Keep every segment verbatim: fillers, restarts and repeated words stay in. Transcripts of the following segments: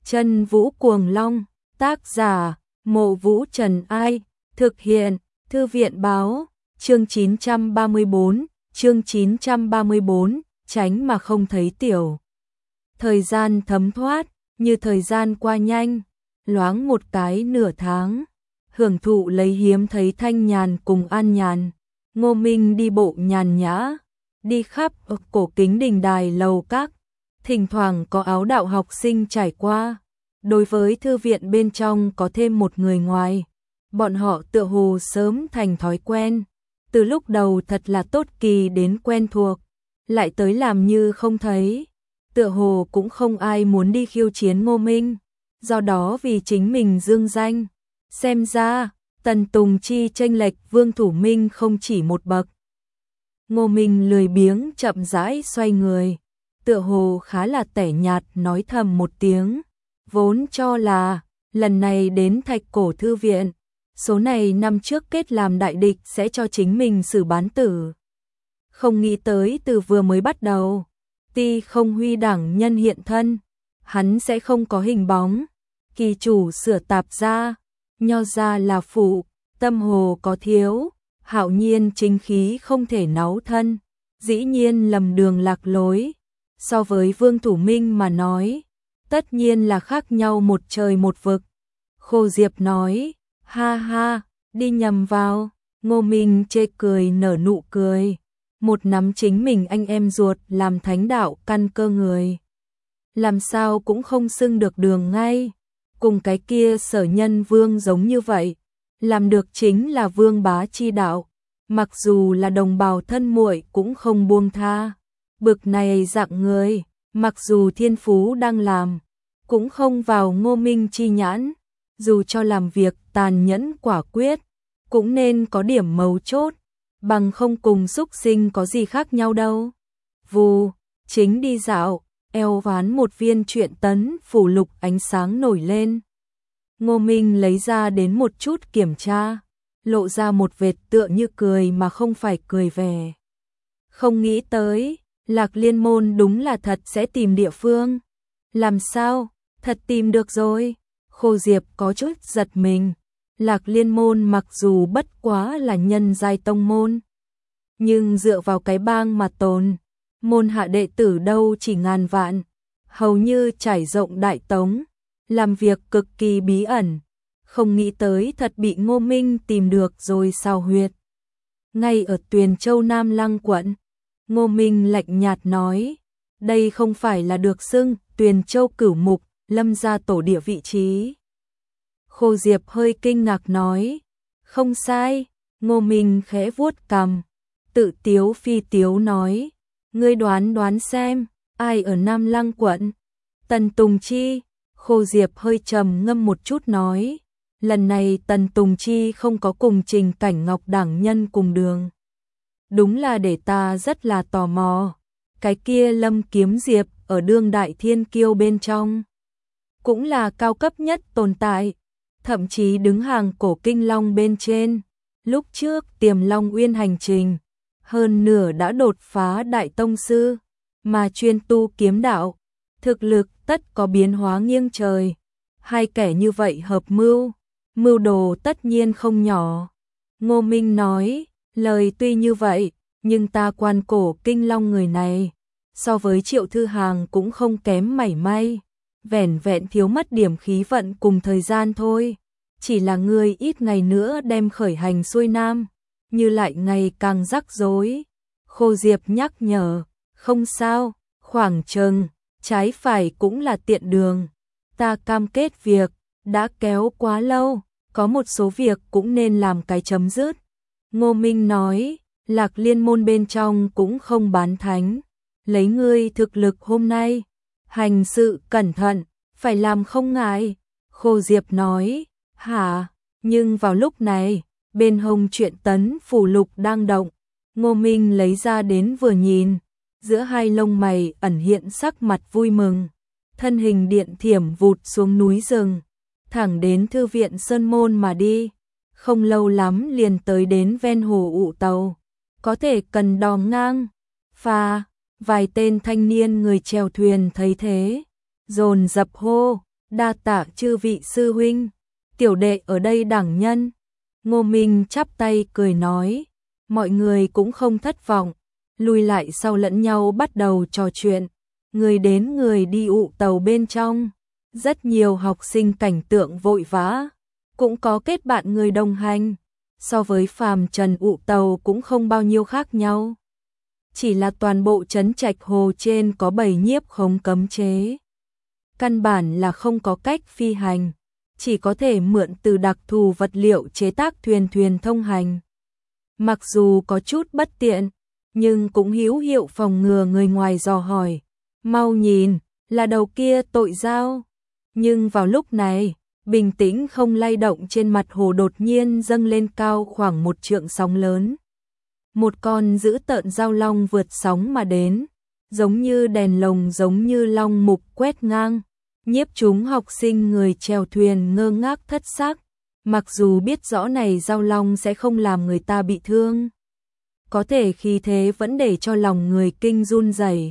Chân Vũ Cuồng Long, tác giả, Mộ Vũ Trần Ai, thực hiện, Thư viện báo, chương chín trăm ba mươi bốn, chương chín trăm ba mươi bốn, tránh mà không thấy tiểu. Thời gian thấm thoát, như thời gian qua nhanh, loáng một cái nửa tháng, hưởng thụ lấy hiếm thấy thanh nhàn cùng an nhàn, Ngô Minh đi bộ nhàn nhã, đi khắp cổ kính đình đài lầu các, thỉnh thoảng có áo đạo học sinh trải qua. Đối với thư viện bên trong có thêm một người ngoài, bọn họ tựa hồ sớm thành thói quen, từ lúc đầu thật là tốt kỳ đến quen thuộc, lại tới làm như không thấy, tựa hồ cũng không ai muốn đi khiêu chiến Ngô Minh, do đó vì chính mình dương danh, xem ra, Tần Tùng Chi chênh lệch Vương Thủ Minh không chỉ một bậc. Ngô Minh lười biếng chậm rãi xoay người, tựa hồ khá là tẻ nhạt nói thầm một tiếng. Vốn cho là, lần này đến Thạch Cổ Thư Viện, số này năm trước kết làm đại địch sẽ cho chính mình xử bán tử. Không nghĩ tới từ vừa mới bắt đầu, Ti Không Huy đẳng nhân hiện thân, hắn sẽ không có hình bóng, kỳ chủ sửa tạp ra, nho ra là phụ, tâm hồ có thiếu, hạo nhiên chính khí không thể náu thân, dĩ nhiên lầm đường lạc lối, so với Vương Thủ Minh mà nói. Tất nhiên là khác nhau một trời một vực. Khô Diệp nói, ha ha, đi nhầm vào. Ngô Minh chê cười nở nụ cười. Một nắm chính mình anh em ruột làm thánh đạo căn cơ người. Làm sao cũng không xưng được đường ngay. Cùng cái kia Sở Nhân Vương giống như vậy. Làm được chính là vương bá chi đạo. Mặc dù là đồng bào thân muội cũng không buông tha. Bực này dạng người. Mặc dù thiên phú đang làm, cũng không vào Ngô Minh chi nhãn, dù cho làm việc tàn nhẫn quả quyết, cũng nên có điểm mấu chốt, bằng không cùng súc sinh có gì khác nhau đâu. Vù, chính đi dạo, eo ván một viên truyện tấn phủ lục ánh sáng nổi lên. Ngô Minh lấy ra đến một chút kiểm tra, lộ ra một vệt tựa như cười mà không phải cười vẻ. Không nghĩ tới, Lạc Liên Môn đúng là thật sẽ tìm địa phương. Làm sao? Thật tìm được rồi. Khô Diệp có chút giật mình. Lạc Liên Môn mặc dù bất quá là nhân giai tông môn, nhưng dựa vào cái bang mà tồn, môn hạ đệ tử đâu chỉ ngàn vạn, hầu như trải rộng Đại Tống, làm việc cực kỳ bí ẩn. Không nghĩ tới thật bị Ngô Minh tìm được rồi sao huyệt. Ngay ở Tuyền Châu Nam Lăng quận, Ngô Minh lạnh nhạt nói, đây không phải là được xưng Tuyền Châu Cửu Mục, Lâm gia tổ địa vị trí. Khô Diệp hơi kinh ngạc nói, không sai. Ngô Minh khẽ vuốt cằm, tự tiếu phi tiếu nói, ngươi đoán đoán xem, ai ở Nam Lăng quận? Tần Tùng Chi. Khô Diệp hơi trầm ngâm một chút nói, lần này Tần Tùng Chi không có cùng Trình Cảnh Ngọc đảng nhân cùng đường. Đúng là để ta rất là tò mò, cái kia Lâm Kiếm Diệp ở đương đại thiên kiêu bên trong, cũng là cao cấp nhất tồn tại, thậm chí đứng hàng cổ kinh long bên trên, lúc trước Tiềm Long Uyên hành trình, hơn nửa đã đột phá đại tông sư, mà chuyên tu kiếm đạo, thực lực tất có biến hóa nghiêng trời, hai kẻ như vậy hợp mưu, mưu đồ tất nhiên không nhỏ. Ngô Minh nói, lời tuy như vậy, nhưng ta quan cổ kinh long người này, so với Triệu Thư Hàng cũng không kém mảy may, vẻn vẹn thiếu mất điểm khí vận cùng thời gian thôi, chỉ là người ít ngày nữa đem khởi hành xuôi nam, như lại ngày càng rắc rối. Khô Diệp nhắc nhở, không sao, khoảng chừng, trái phải cũng là tiện đường, ta cam kết việc, đã kéo quá lâu, có một số việc cũng nên làm cái chấm dứt. Ngô Minh nói, Lạc Liên Môn bên trong cũng không bán thánh, lấy ngươi thực lực hôm nay, hành sự cẩn thận, phải làm không ngại. Khô Diệp nói, hả, nhưng vào lúc này, bên hông truyện tấn phủ lục đang động, Ngô Minh lấy ra đến vừa nhìn, giữa hai lông mày ẩn hiện sắc mặt vui mừng, thân hình điện thiểm vụt xuống núi rừng, thẳng đến thư viện Sơn Môn mà đi, không lâu lắm liền tới đến ven hồ ụ tàu, có thể cần đò ngang, phà, vài tên thanh niên người chèo thuyền thấy thế, dồn dập hô, Đa tạ chư vị sư huynh, tiểu đệ ở đây đẳng nhân. Ngô Minh chắp tay cười nói, mọi người cũng không thất vọng, lùi lại sau lẫn nhau bắt đầu trò chuyện, người đến người đi ụ tàu bên trong, rất nhiều học sinh cảnh tượng vội vã, cũng có kết bạn người đồng hành, so với phàm trần ụ tàu cũng không bao nhiêu khác nhau. Chỉ là toàn bộ trấn Trạch Hồ trên có bảy nhiếp khống cấm chế. Căn bản là không có cách phi hành, chỉ có thể mượn từ đặc thù vật liệu chế tác thuyền thuyền thông hành. Mặc dù có chút bất tiện, nhưng cũng hữu hiệu phòng ngừa người ngoài dò hỏi. Mau nhìn, là đầu kia tội dao. Nhưng vào lúc này, bình tĩnh không lay động trên mặt hồ đột nhiên dâng lên cao khoảng một trượng sóng lớn. Một con dữ tợn dao long vượt sóng mà đến, giống như đèn lồng giống như long mục quét ngang, nhiếp chúng học sinh người chèo thuyền ngơ ngác thất xác, mặc dù biết rõ này dao long sẽ không làm người ta bị thương. Có thể khí thế vẫn để cho lòng người kinh run rẩy.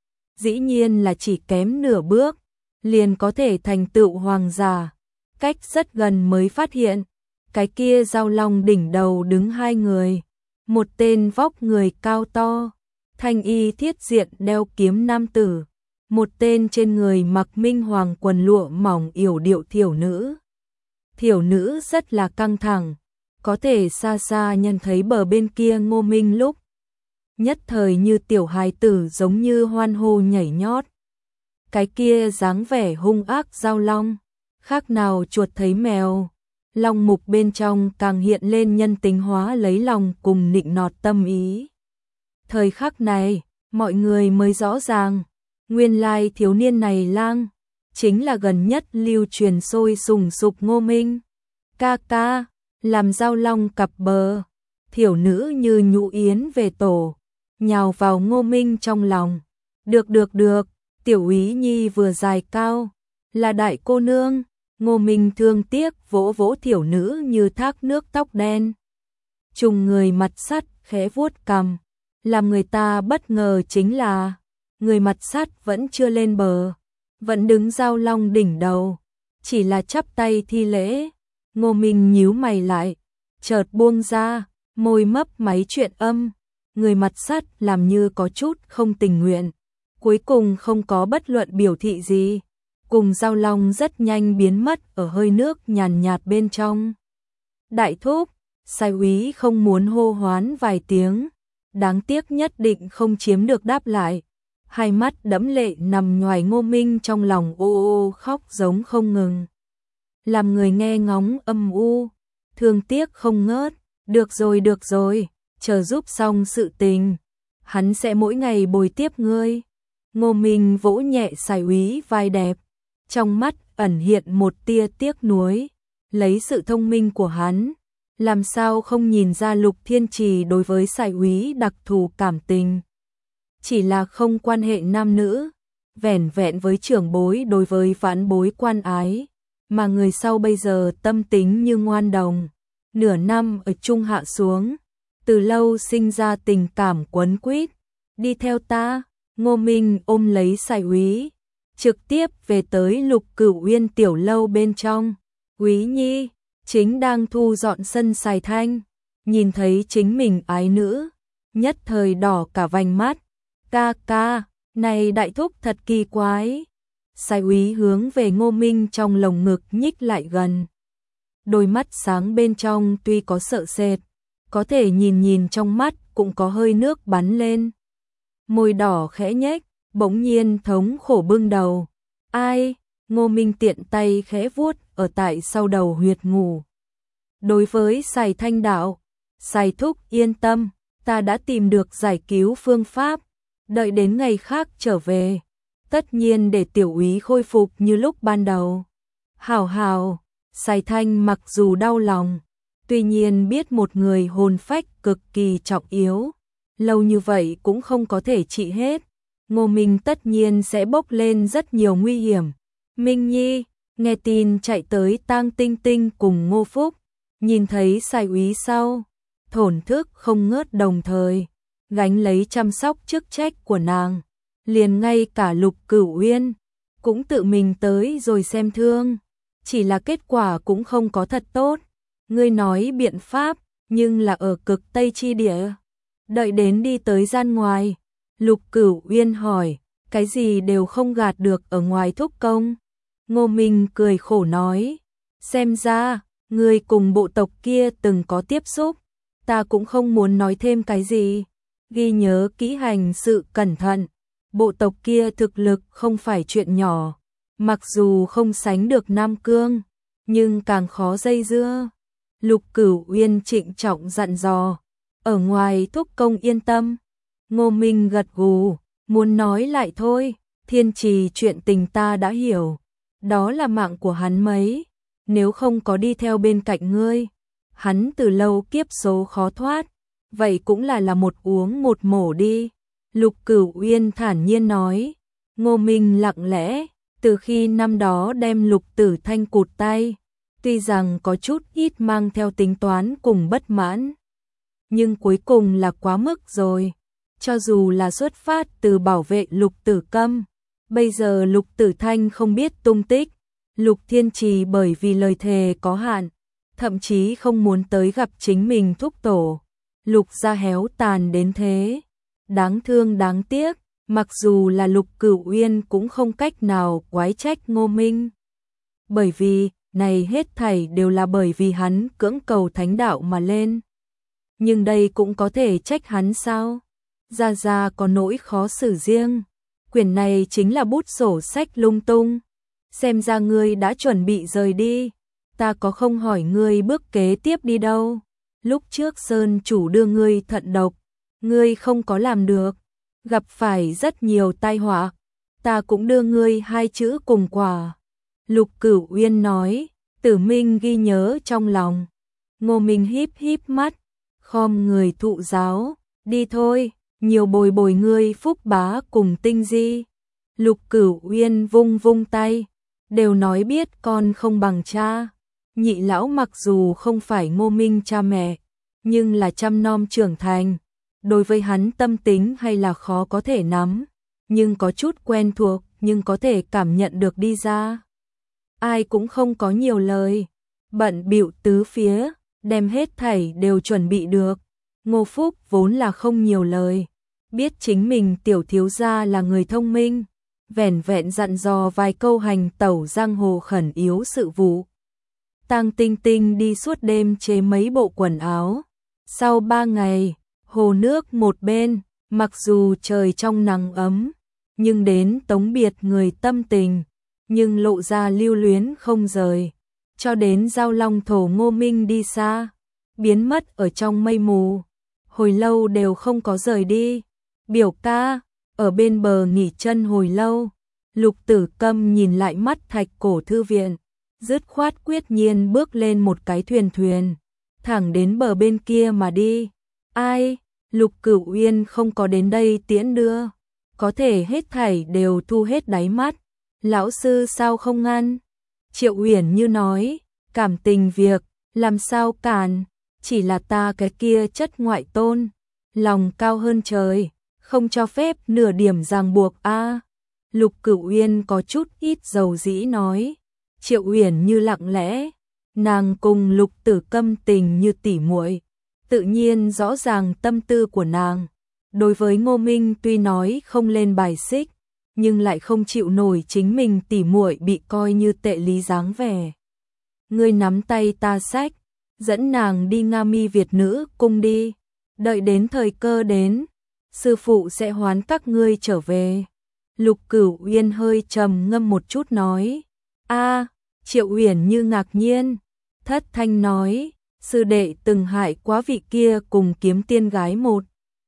Dĩ nhiên là chỉ kém nửa bước, liền có thể thành tựu hoàng giả, cách rất gần mới phát hiện, cái kia dao long đỉnh đầu đứng hai người. Một tên vóc người cao to, thanh y thiết diện đeo kiếm nam tử, một tên trên người mặc minh hoàng quần lụa mỏng yểu điệu thiểu nữ. Thiểu nữ rất là căng thẳng, có thể xa xa nhận thấy bờ bên kia Ngô Minh lúc nhất thời như tiểu hài tử giống như hoan hô nhảy nhót. Cái kia dáng vẻ hung ác dao long, khác nào chuột thấy mèo. Long mục bên trong càng hiện lên nhân tính hóa lấy lòng cùng nịnh nọt tâm ý. Thời khắc này, mọi người mới rõ ràng, nguyên lai thiếu niên này lang, chính là gần nhất lưu truyền sôi sùng sục Ngô Minh. Ca ca, làm dao long cặp bờ, thiểu nữ như nhũ yến về tổ, nhào vào Ngô Minh trong lòng. Được được được, tiểu úy nhi vừa dài cao, là đại cô nương. Ngô Minh thương tiếc vỗ vỗ thiểu nữ như thác nước tóc đen. Trùng người mặt sắt khẽ vuốt cằm, làm người ta bất ngờ chính là người mặt sắt vẫn chưa lên bờ, vẫn đứng dao long đỉnh đầu, chỉ là chắp tay thi lễ. Ngô Minh nhíu mày lại, chợt buông ra, môi mấp máy chuyện âm, người mặt sắt làm như có chút không tình nguyện, cuối cùng không có bất luận biểu thị gì. Cùng dao long rất nhanh biến mất ở hơi nước nhàn nhạt bên trong. Đại thúc, sai úy không muốn hô hoán vài tiếng, đáng tiếc nhất định không chiếm được đáp lại. Hai mắt đẫm lệ nằm nhoài Ngô Minh trong lòng ô ô khóc giống không ngừng. Làm người nghe ngóng âm u, thương tiếc không ngớt. Được rồi được rồi, chờ giúp xong sự tình, hắn sẽ mỗi ngày bồi tiếp ngươi. Ngô Minh vỗ nhẹ sai úy vai đẹp, trong mắt ẩn hiện một tia tiếc nuối, lấy sự thông minh của hắn, làm sao không nhìn ra Lục Thiên Trì đối với sai úy đặc thù cảm tình. Chỉ là không quan hệ nam nữ, vẻn vẹn với trưởng bối đối với vãn bối quan ái, mà người sau bây giờ tâm tính như ngoan đồng, nửa năm ở chung hạ xuống, từ lâu sinh ra tình cảm quấn quýt. Đi theo ta. Ngô Minh ôm lấy sai úy, trực tiếp về tới Lục Cửu Uyên tiểu lâu bên trong. Úy nhi chính đang thu dọn sân Sài Thanh, nhìn thấy chính mình ái nữ, nhất thời đỏ cả vành mắt. Ca ca, này đại thúc thật kỳ quái. Sai úy hướng về Ngô Minh trong lồng ngực nhích lại gần. Đôi mắt sáng bên trong tuy có sợ sệt, có thể nhìn nhìn trong mắt cũng có hơi nước bắn lên. Môi đỏ khẽ nhếch, bỗng nhiên thống khổ bưng đầu. Ai? Ngô Minh tiện tay khẽ vuốt ở tại sau đầu huyệt ngủ. Đối với Sài Thanh đạo, Sài thúc yên tâm, ta đã tìm được giải cứu phương pháp, đợi đến ngày khác trở về, tất nhiên để tiểu úy khôi phục như lúc ban đầu. Hảo hảo, Sài Thanh mặc dù đau lòng, tuy nhiên biết một người hồn phách cực kỳ trọng yếu, lâu như vậy cũng không có thể trị hết. Ngô Minh tất nhiên sẽ bốc lên rất nhiều nguy hiểm. Minh Nhi, nghe tin chạy tới Tang Tinh Tinh cùng Ngô Phúc, nhìn thấy sai úy sau, thổn thức không ngớt đồng thời, gánh lấy chăm sóc chức trách của nàng. Liền ngay cả Lục Cửu Uyên, cũng tự mình tới rồi xem thương, chỉ là kết quả cũng không có thật tốt. Ngươi nói biện pháp, nhưng là ở cực Tây chi địa. Đợi đến đi tới gian ngoài, Lục Cửu Uyên hỏi, cái gì đều không gạt được ở ngoài thúc công. Ngô Minh cười khổ nói, xem ra, ngươi cùng bộ tộc kia từng có tiếp xúc, ta cũng không muốn nói thêm cái gì. Ghi nhớ kỹ hành sự cẩn thận, bộ tộc kia thực lực không phải chuyện nhỏ, mặc dù không sánh được Nam Cương, nhưng càng khó dây dưa. Lục Cửu Uyên trịnh trọng dặn dò, ở ngoài thúc công yên tâm. Ngô Minh gật gù, muốn nói lại thôi, Thiên Trì chuyện tình ta đã hiểu, đó là mạng của hắn mấy, nếu không có đi theo bên cạnh ngươi, hắn từ lâu kiếp số khó thoát, vậy cũng là là một uống một mổ đi. Lục Cửu Uyên thản nhiên nói. Ngô Minh lặng lẽ, từ khi năm đó đem Lục Tử Thanh cụt tay, tuy rằng có chút ít mang theo tính toán cùng bất mãn, nhưng cuối cùng là quá mức rồi. Cho dù là xuất phát từ bảo vệ Lục Tử Câm, bây giờ Lục Tử Thanh không biết tung tích, Lục Thiên Trì bởi vì lời thề có hạn, thậm chí không muốn tới gặp chính mình thúc tổ. Lục gia héo tàn đến thế, đáng thương đáng tiếc, mặc dù là Lục Cửu Uyên cũng không cách nào oái trách Ngô Minh. Bởi vì, này hết thảy đều là bởi vì hắn cưỡng cầu thánh đạo mà lên. Nhưng đây cũng có thể trách hắn sao? Gia Gia có nỗi khó xử riêng. Quyển này chính là bút sổ sách lung tung. Xem ra ngươi đã chuẩn bị rời đi. Ta có không hỏi ngươi bước kế tiếp đi đâu. Lúc trước Sơn chủ đưa ngươi thận độc, ngươi không có làm được, gặp phải rất nhiều tai họa, ta cũng đưa ngươi hai chữ cùng quả. Lục Cửu Uyên nói, Tử Minh ghi nhớ trong lòng. Ngô Minh híp híp mắt, khom người thụ giáo, đi thôi, nhiều bồi bồi ngươi Phúc Bá cùng Tinh Di. Lục Cửu Uyên vung vung tay, đều nói biết con không bằng cha. Nhị lão mặc dù không phải Ngô Minh cha mẹ, nhưng là chăm nom trưởng thành, đối với hắn tâm tính hay là khó có thể nắm, nhưng có chút quen thuộc, nhưng có thể cảm nhận được đi ra. Ai cũng không có nhiều lời, bận bịu tứ phía, đem hết thảy đều chuẩn bị được. Ngô Phúc vốn là không nhiều lời, biết chính mình tiểu thiếu gia là người thông minh, vẻn vẹn dặn dò vài câu hành tẩu giang hồ khẩn yếu sự vụ. Tang Tinh Tinh đi suốt đêm chế mấy bộ quần áo. Sau ba ngày, hồ nước một bên, mặc dù trời trong nắng ấm, nhưng đến tống biệt người tâm tình, nhưng lộ ra lưu luyến không rời. Cho đến Giao Long Thổ Ngô Minh đi xa, biến mất ở trong mây mù, hồi lâu đều không có rời đi. Biểu ca, ở bên bờ nghỉ chân hồi lâu, Lục Tử Câm nhìn lại mắt thạch cổ thư viện, dứt khoát quyết nhiên bước lên một cái thuyền thuyền, thẳng đến bờ bên kia mà đi. Ai, Lục Cửu Uyên không có đến đây tiễn đưa, có thể hết thảy đều thu hết đáy mắt, lão sư sao không ngăn? Triệu Uyển Như nói, cảm tình việc, làm sao cản, chỉ là ta cái kia chất ngoại tôn, lòng cao hơn trời, không cho phép nửa điểm ràng buộc a. À. Lục Cửu Uyên có chút ít dầu dĩ nói. Triệu Uyển Như lặng lẽ, nàng cùng Lục Tử Câm tình như tỉ muội, tự nhiên rõ ràng tâm tư của nàng. Đối với Ngô Minh tuy nói không lên bài xích, nhưng lại không chịu nổi chính mình tỉ muội bị coi như tệ lý dáng vẻ. Ngươi nắm tay ta xách, dẫn nàng đi Nga Mi Việt nữ cung đi, đợi đến thời cơ đến, sư phụ sẽ hoán các ngươi trở về. Lục Cửu Uyên hơi trầm ngâm một chút nói. A, à, Triệu Uyển Như ngạc nhiên, thất thanh nói, sư đệ từng hại quá vị kia cùng kiếm tiên gái một,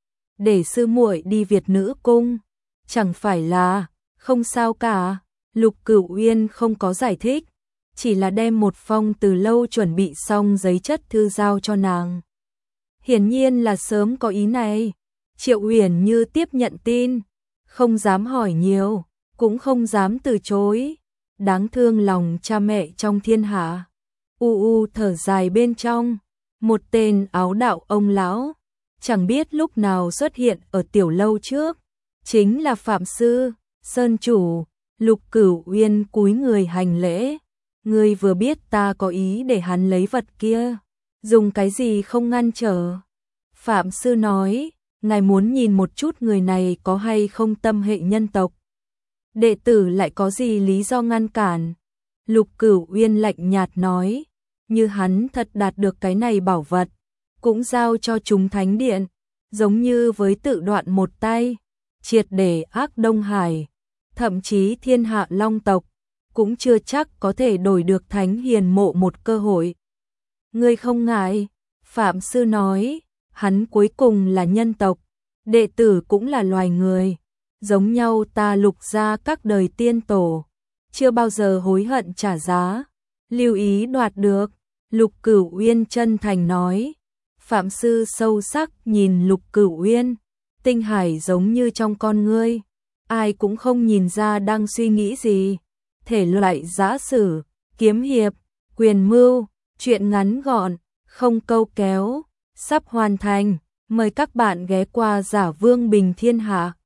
để sư muội đi Việt nữ cung, chẳng phải là, không sao cả. Lục Cửu Uyên không có giải thích, chỉ là đem một phong từ lâu chuẩn bị xong giấy chất thư giao cho nàng. Hiển nhiên là sớm có ý này. Triệu Uyển Như tiếp nhận tin, không dám hỏi nhiều, cũng không dám từ chối. Đáng thương lòng cha mẹ trong thiên hạ. U u thở dài bên trong, một tên áo đạo ông lão, chẳng biết lúc nào xuất hiện ở tiểu lâu trước, chính là Phạm Sư, Sơn chủ, Lục Cửu Uyên cúi người hành lễ. Ngươi vừa biết ta có ý để hắn lấy vật kia, dùng cái gì không ngăn trở? Phạm sư nói, ngài muốn nhìn một chút người này có hay không tâm hệ nhân tộc. Đệ tử lại có gì lý do ngăn cản? Lục Cửu Uyên lạnh nhạt nói, như hắn thật đạt được cái này bảo vật, cũng giao cho chúng thánh điện, giống như với tự đoạn một tay, triệt để ác Đông Hải, thậm chí thiên hạ long tộc, cũng chưa chắc có thể đổi được thánh hiền mộ một cơ hội. Ngươi không ngại? Phạm sư nói, hắn cuối cùng là nhân tộc, đệ tử cũng là loài người, giống nhau ta Lục gia các đời tiên tổ, chưa bao giờ hối hận trả giá, lưu ý đoạt được. Lục Cửu Uyên chân thành nói. Phạm sư sâu sắc nhìn Lục Cửu Uyên, tinh hải giống như trong con ngươi, ai cũng không nhìn ra đang suy nghĩ gì. Thể loại giã sử, kiếm hiệp, quyền mưu, truyện ngắn gọn, không câu kéo, sắp hoàn thành. Mời các bạn ghé qua Giả Vương Bình Thiên Hạ.